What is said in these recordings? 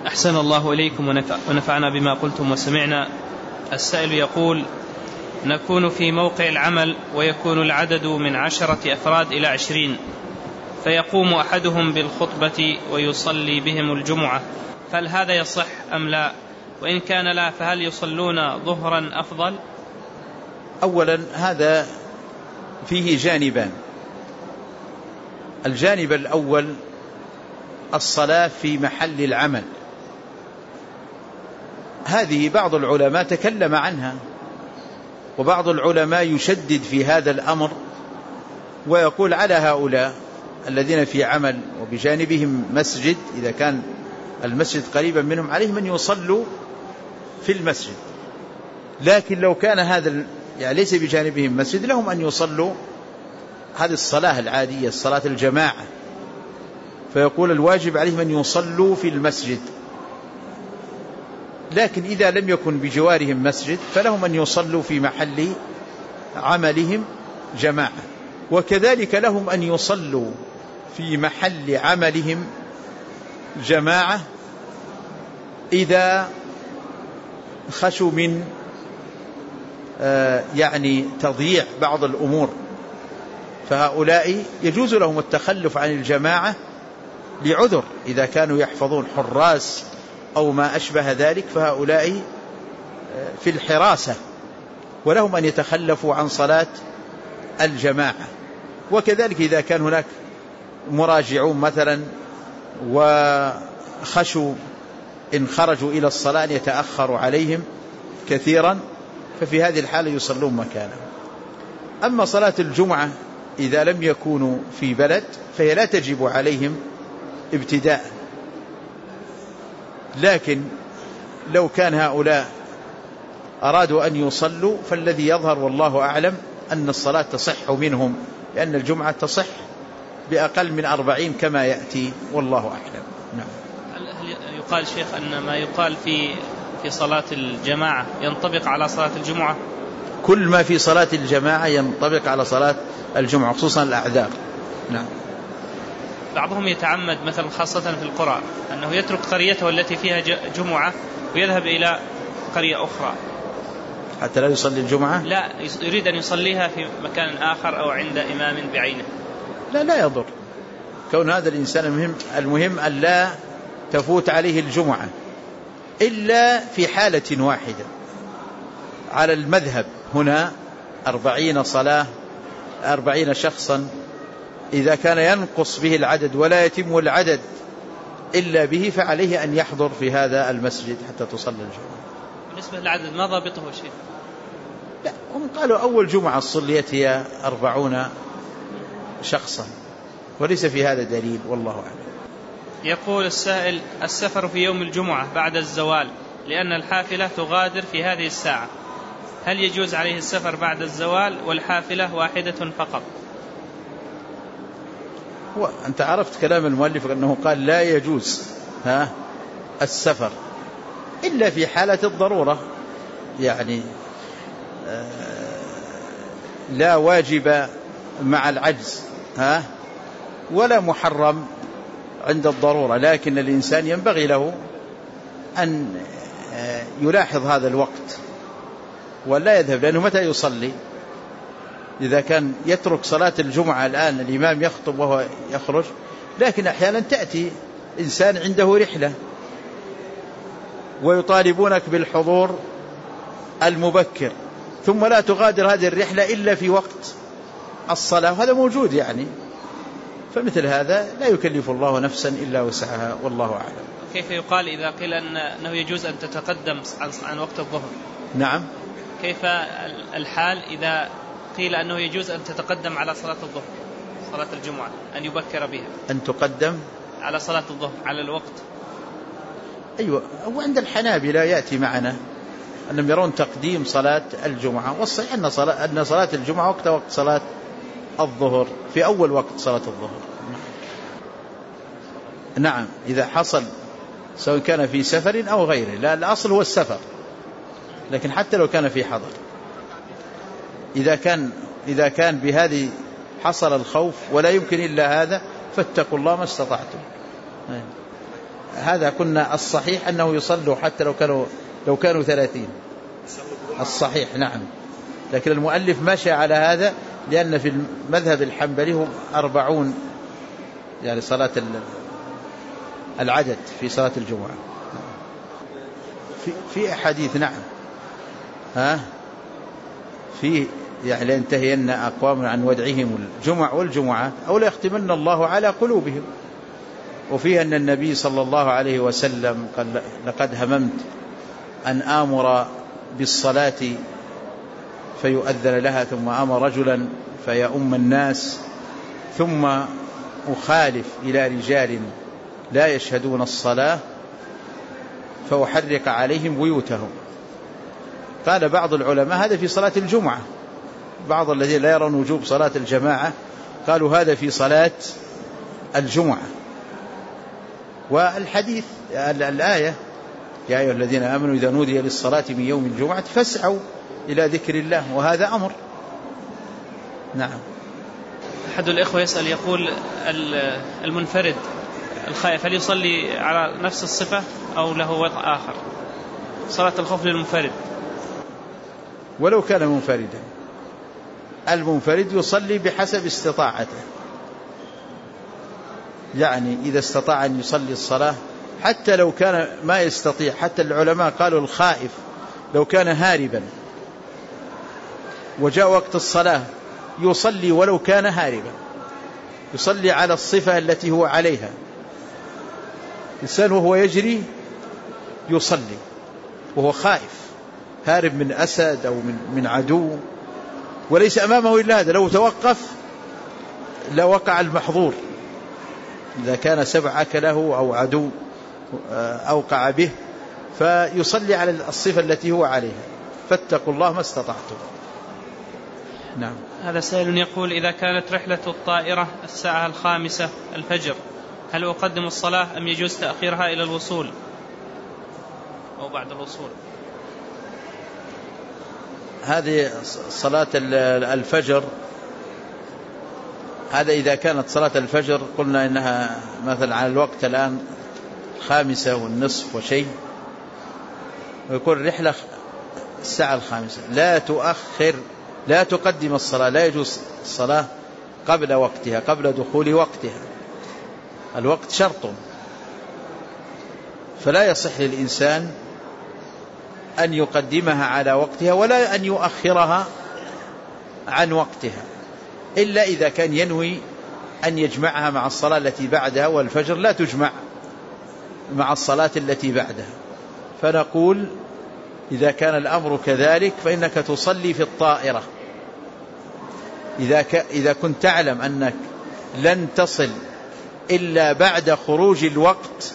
أحسن الله إليكم ونفعنا بما قلتم وسمعنا. السائل يقول: نكون في موقع العمل ويكون العدد من 10 أفراد إلى 20، فيقوم أحدهم بالخطبة ويصلي بهم الجمعة، فهل هذا يصح أم لا؟ وإن كان لا فهل يصلون ظهرا أفضل؟ أولا هذا فيه جانبان. الجانب الأول الصلاة في محل العمل، هذه بعض العلماء تكلم عنها، وبعض العلماء يشدد في هذا الأمر ويقول على هؤلاء الذين في عمل وبجانبهم مسجد، إذا كان المسجد قريبا منهم عليهم أن يصلوا في المسجد. لكن لو كان هذا يعني ليس بجانبهم مسجد لهم أن يصلوا هذه الصلاة العادية، الصلاة الجماعة، فيقول الواجب عليهم أن يصلوا في المسجد. لكن إذا لم يكن بجوارهم مسجد فلهم أن يصلوا في محل عملهم جماعة، وكذلك لهم أن يصلوا في محل عملهم جماعة إذا خشوا من يعني تضييع بعض الأمور، فهؤلاء يجوز لهم التخلف عن الجماعة لعذر، إذا كانوا يحفظون حراس أو ما أشبه ذلك فهؤلاء في الحراسة ولهم أن يتخلفوا عن صلاة الجماعة. وكذلك إذا كان هناك مراجعون مثلا وخشوا إن خرجوا إلى الصلاة أن يتأخروا عليهم كثيرا، ففي هذه الحالة يصلون مكانهم. أما صلاة الجمعة إذا لم يكونوا في بلد فهي لا تجب عليهم ابتداء، لكن لو كان هؤلاء أرادوا أن يصلوا فالذي يظهر والله أعلم أن الصلاة تصح منهم، لأن الجمعة تصح بأقل من 40 كما يأتي والله أعلم. نعم. هل يقال شيخ أن ما يقال في صلاة الجماعة ينطبق على صلاة الجمعة؟ كل ما في صلاة الجماعة ينطبق على صلاة الجمعة خصوصا الأعذار. نعم. بعضهم يتعمد مثلا خاصة في القرى أنه يترك قريته التي فيها جمعة ويذهب إلى قرية أخرى حتى لا يصلي الجمعة. لا، يريد أن يصليها في مكان آخر أو عند إمام بعينه. لا يضر كون هذا الإنسان، المهم أن لا تفوت عليه الجمعة إلا في حالة واحدة على المذهب هنا 40 صلاة 40 شخصا، إذا كان ينقص به العدد ولا يتم العدد إلا به فعليه أن يحضر في هذا المسجد حتى تصلي الجمعة. بالنسبة للعدد ما ضابطه شيء؟ لا، هم قالوا أول جمعة صليت هي 40 شخصا، وليس في هذا دليل والله أعلم. يقول السائل: السفر في يوم الجمعة بعد الزوال لأن الحافلة تغادر في هذه الساعة، هل يجوز عليه السفر بعد الزوال والحافلة واحدة فقط؟ أنت عرفت كلام المؤلف أنه قال لا يجوز السفر إلا في حالة الضرورة، يعني لا واجب مع العجز ولا محرم عند الضرورة، لكن الإنسان ينبغي له أن يلاحظ هذا الوقت ولا يذهب، لأنه متى يصلي؟ إذا كان يترك صلاة الجمعة الآن الإمام يخطب وهو يخرج، لكن أحيانا تأتي إنسان عنده رحلة ويطالبونك بالحضور المبكر ثم لا تغادر هذه الرحلة إلا في وقت الصلاة، وهذا موجود يعني، فمثل هذا لا يكلف الله نفسا إلا وسعها والله أعلم. كيف يقال إذا قيل أنه يجوز أن تتقدم عن وقت الظهر؟ نعم. كيف الحال إذا قيل أنه يجوز أن تتقدم على صلاة الظهر، صلاة الجمعة، أن يبكر بها، أن تقدم على صلاة الظهر على الوقت؟ أيوة، وعند الحنابلة يأتي معنا أنهم يرون تقديم صلاة الجمعة، والصحيح أن صلاة الجمعة وقت صلاة الظهر، في أول وقت صلاة الظهر. نعم، إذا حصل سواء كان في سفر أو غيره، لا الأصل هو السفر، لكن حتى لو كان في حضر، إذا كان بهذه حصل الخوف ولا يمكن إلا هذا فاتقوا الله ما استطعتم. هذا كنا الصحيح أنه يصلوا حتى لو كانوا 30 الصحيح، نعم. لكن المؤلف مشى على هذا لأن في المذهب الحنبلي هم 40 يعني صلاة العدد في صلاة الجمعة. في أحاديث، نعم، في يعني لينتهين أقوام عن ودعهم الجمع والجمعات أو ليختمن الله على قلوبهم. وفيه أن النبي صلى الله عليه وسلم قال لقد هممت أن آمر بالصلاة فيؤذن لها ثم آمر رجلا فيؤم الناس ثم أخالف إلى رجال لا يشهدون الصلاة فأحرق عليهم بيوتهم. قال بعض العلماء هذا في صلاة الجمعة، بعض الذين لا يرون وجوب صلاة الجماعة قالوا هذا في صلاة الجمعة. والحديث الآية يا أيها الذين آمنوا إذا نودي للصلاة من يوم الجمعة فاسعوا إلى ذكر الله، وهذا أمر. نعم. أحد الإخوة يسأل يقول المنفرد الخائف هل يصلي على نفس الصفة أو له وضع آخر؟ صلاة الخوف للمنفرد ولو كان منفردا، المنفرد يصلي بحسب استطاعته، يعني إذا استطاع أن يصلي الصلاة حتى لو كان ما يستطيع. حتى العلماء قالوا الخائف لو كان هاربا وجاء وقت الصلاة يصلي ولو كان هاربا، يصلي على الصفة التي هو عليها. إنسان وهو يجري يصلي وهو خائف، هارب من أسد أو من عدو وليس أمامه إلا هذا، لو توقف لوقع المحظور. إذا كان سبع أكله أو عدو أوقع به فيصلي على الصفة التي هو عليها. فاتقوا الله ما استطعتم. نعم. هذا سائل يقول إذا كانت رحلة الطائرة الساعة 5 الفجر هل أقدم الصلاة أم يجوز تأخيرها إلى الوصول أو بعد الوصول؟ هذه صلاة الفجر، هذا إذا كانت صلاة الفجر قلنا إنها مثلا على الوقت الآن 5:30 وشيء، ويكون رحلة الساعة 5 لا تؤخر، لا تقدم الصلاة، لا يجوز الصلاة قبل وقتها، قبل دخول وقتها. الوقت شرط، فلا يصح للإنسان أن يقدمها على وقتها ولا أن يؤخرها عن وقتها، إلا إذا كان ينوي أن يجمعها مع الصلاة التي بعدها، والفجر لا تجمع مع الصلاة التي بعدها. فنقول إذا كان الأمر كذلك فإنك تصلي في الطائرة. إذا كنت تعلم أنك لن تصل إلا بعد خروج الوقت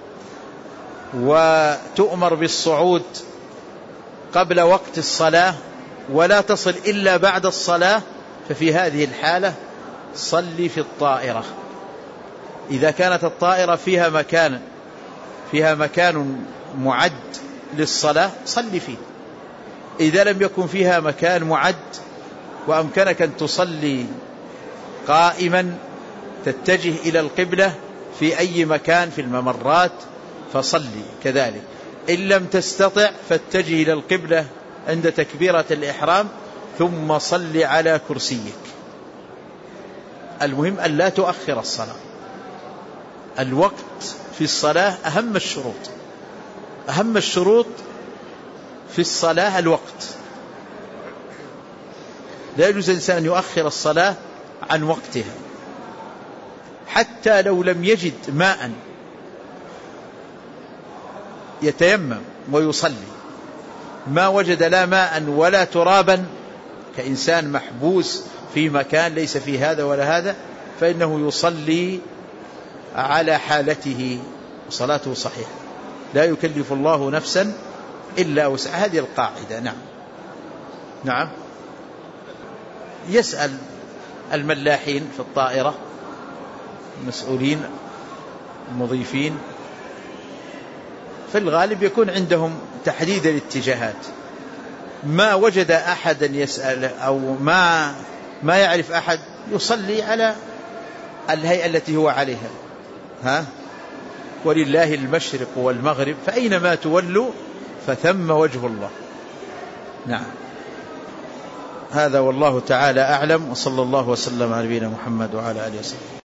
وتؤمر بالصعود قبل وقت الصلاة ولا تصل إلا بعد الصلاة، ففي هذه الحالة صلي في الطائرة. إذا كانت الطائرة فيها مكان معد للصلاة صلي فيه. إذا لم يكن فيها مكان معد وأمكنك أن تصلي قائما تتجه إلى القبلة في أي مكان في الممرات فصلي كذلك. إن لم تستطع فاتجه إلى القبلة عند تكبيرة الإحرام ثم صلي على كرسيك. المهم أن لا تؤخر الصلاة. الوقت في الصلاة أهم الشروط، أهم الشروط في الصلاة الوقت. لا يجوز الإنسان أن يؤخر الصلاة عن وقتها حتى لو لم يجد ماء يتيمم ويصلي. ما وجد لا ماء ولا ترابا كإنسان محبوس في مكان ليس فيه هذا ولا هذا، فإنه يصلي على حالته وصلاته صحيحة. لا يكلف الله نفسا إلا وسعها، هذه القاعدة. نعم. نعم. يسأل الملاحين في الطائرة المسؤولين المضيفين، في الغالب يكون عندهم تحديد الاتجاهات. ما وجد أحدا يسأل أو ما يعرف أحد، يصلي على الهيئة التي هو عليها. ولله المشرق والمغرب فأينما تولوا فثم وجه الله. نعم. هذا والله تعالى أعلم، وصلى الله وسلم على نبينا محمد وعلى آله وسلم.